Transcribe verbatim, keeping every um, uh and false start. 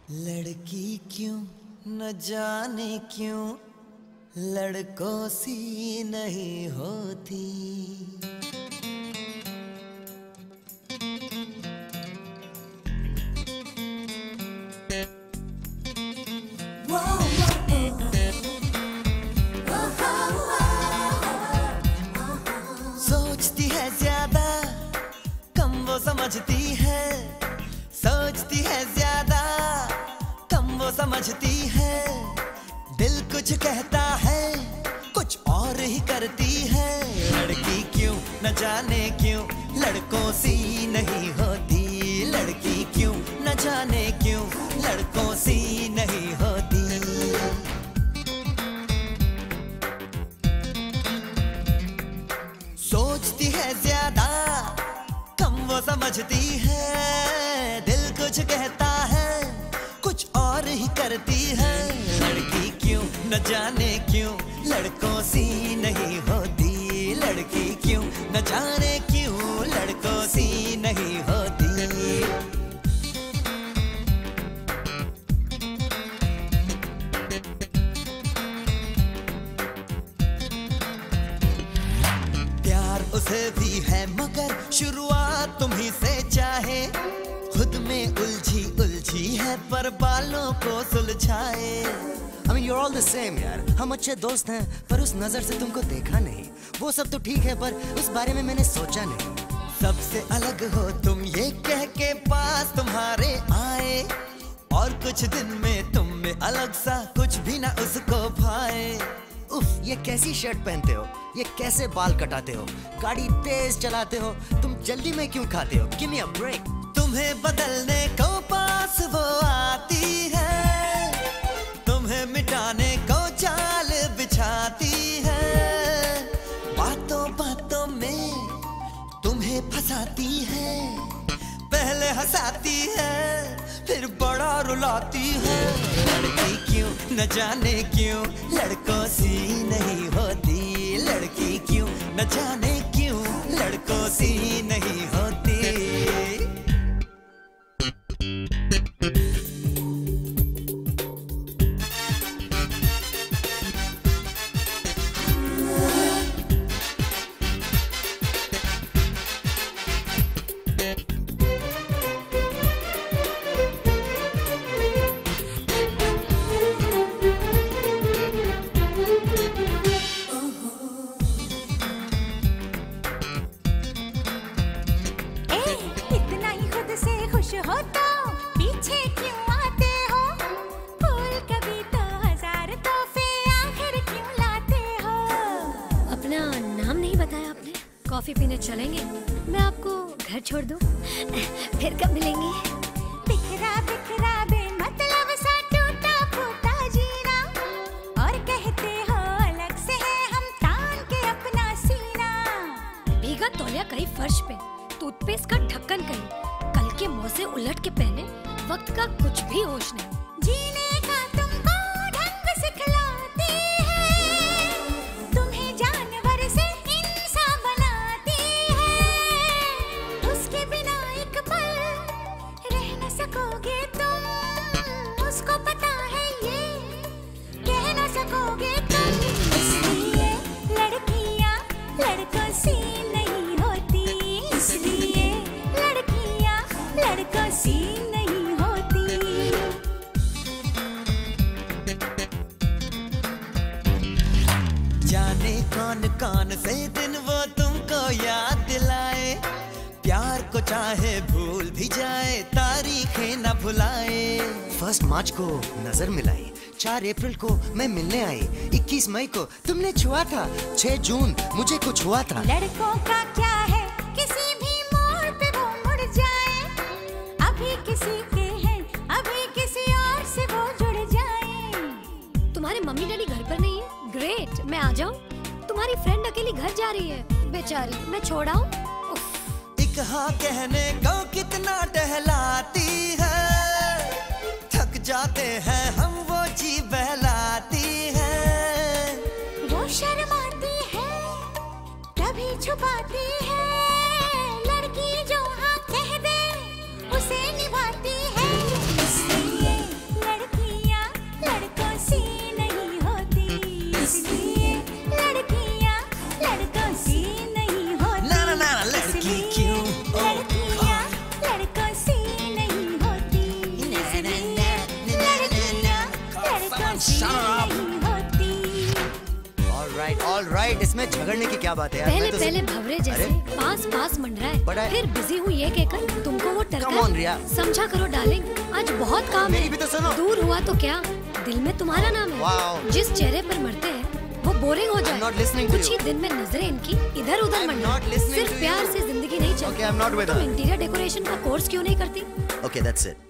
लड़की क्यों न जाने क्यों लड़कों सी नहीं होती। सोचती है ज्यादा कम वो समझती है, सोचती है ज्यादा कम वो समझती है। दिल कुछ कहता है कुछ और ही करती है। लड़की क्यों न जाने क्यों लड़कों सी नहीं होती। लड़की क्यों न जाने क्यों लड़कों सी नहीं होती। सोचती है ज्यादा कम वो समझती है। दिल कुछ कहता है कुछ और ही करती है। लड़की क्यों न जाने क्यों लड़कों सी नहीं होती। लड़की क्यों न जाने क्यों लड़कों सी नहीं होती। प्यार उसे भी है मगर शुरुआत तुम्ही से चाहे। खुद में उलझी उलझी है पर बालों को सुलझाए। I mean, you're all the same यार। हम अच्छे दोस्त हैं पर उस नजर से तुमको देखा नहीं। वो सब तो ठीक है पर उस बारे में मैंने सोचा नहीं। सबसे अलग हो तुम ये कह के पास तुम्हारे आए और कुछ दिन में तुम में अलग सा कुछ भी ना उसको भाए। उफ, ये कैसी शर्ट पहनते हो, ये कैसे बाल कटाते हो, गाड़ी तेज चलाते हो, तुम जल्दी में क्यों खाते हो? Give me a break। तुम्हें बदलने को पास वो आती है, तुम्हें मिटाने को चाल बिछाती है। बातों बातों में तुम्हें फंसाती है। पहले हंसाती है फिर बड़ा रुलाती है। लड़की क्यों न जाने क्यों लड़कों सी नहीं होती। लड़की क्यों न जाने क्यों लड़कों सी नहीं होती। हो तो पीछे क्यों आते हो? फूल कभी तो हजार तोहफे आखिर क्यों लाते हो? अपना नाम नहीं बताया आपने। कॉफी पीने चलेंगे? मैं आपको घर छोड़ दूं? फिर कब मिलेंगे? बिखरा बिखरा बेमतलब सा टूटा फूटा जीना और कहते हो अलग से है हम तान के अपना सीना। भीगा तौलिया कहीं फर्श पे, टूथपेस्ट का ढक्कन कहीं, कल के मुंह से उलट के पहने, वक्त का कुछ भी होश नहीं। जीने का तुमको ढंग सिखलाती है, तुम्हें जानवर से इंसान बनाती है। उसके बिना एक पल रह न सकोगे तुम, उसको पता है ये कह न सकोगे तुम। इसलिए लड़कियां लड़कों से नहीं होती। इसलिए लड़कियां लड़कों से नहीं होती। जाने कौन कौन से दिन वो तुमको याद दिलाए। प्यार को चाहे भूल भी जाए तारीखें न भुलाए। फर्स्ट मार्च को नजर मिलाई, चार अप्रैल को मैं मिलने आई, इक्कीस मई को तुमने छुआ था, छह जून मुझे कुछ हुआ था। लड़कों का क्या है किसी भी मोड़ पे वो मुड़ जाए। अभी किसी के हैं अभी किसी और से वो जुड़ जाए। तुम्हारे मम्मी डैडी घर पर नहीं है? ग्रेट, मैं आ जाऊं? तुम्हारी फ्रेंड अकेली घर जा रही है, बेचारी, मैं छोड़ आऊं? एक हाँ कहने को कितना टहलाती है। थक जाते हैं हम वो जी बहलाती है। वो शर्माती है तभी छुपाती है। लड़की जो हाँ कह दे उसे निभाती है। इसलिए राइट, इसमें झगड़ने की क्या बात है यार? पहले मैं तो पहले भवरे जैसे पास पास मंडरा But है, I- फिर बिजी हूँ ये कहकर तुमको वो Come on, रिया। टरका समझा करो डार्लिंग, आज बहुत काम मेरी है। भी तो सुनो। दूर हुआ तो क्या, दिल में तुम्हारा नाम है। Wow। जिस चेहरे पर मरते हैं वो बोरिंग हो I'm not जाए। listening to कुछ ही you। दिन में नजरें इनकी इधर उधर I'm मंडरा। not listening सिर्फ to प्यार you। से जिंदगी नहीं चलती। Okay, I'm not with तुम her। इंटीरियर डेकोरेशन का कोर्स क्यों नहीं करती? Okay, that's it.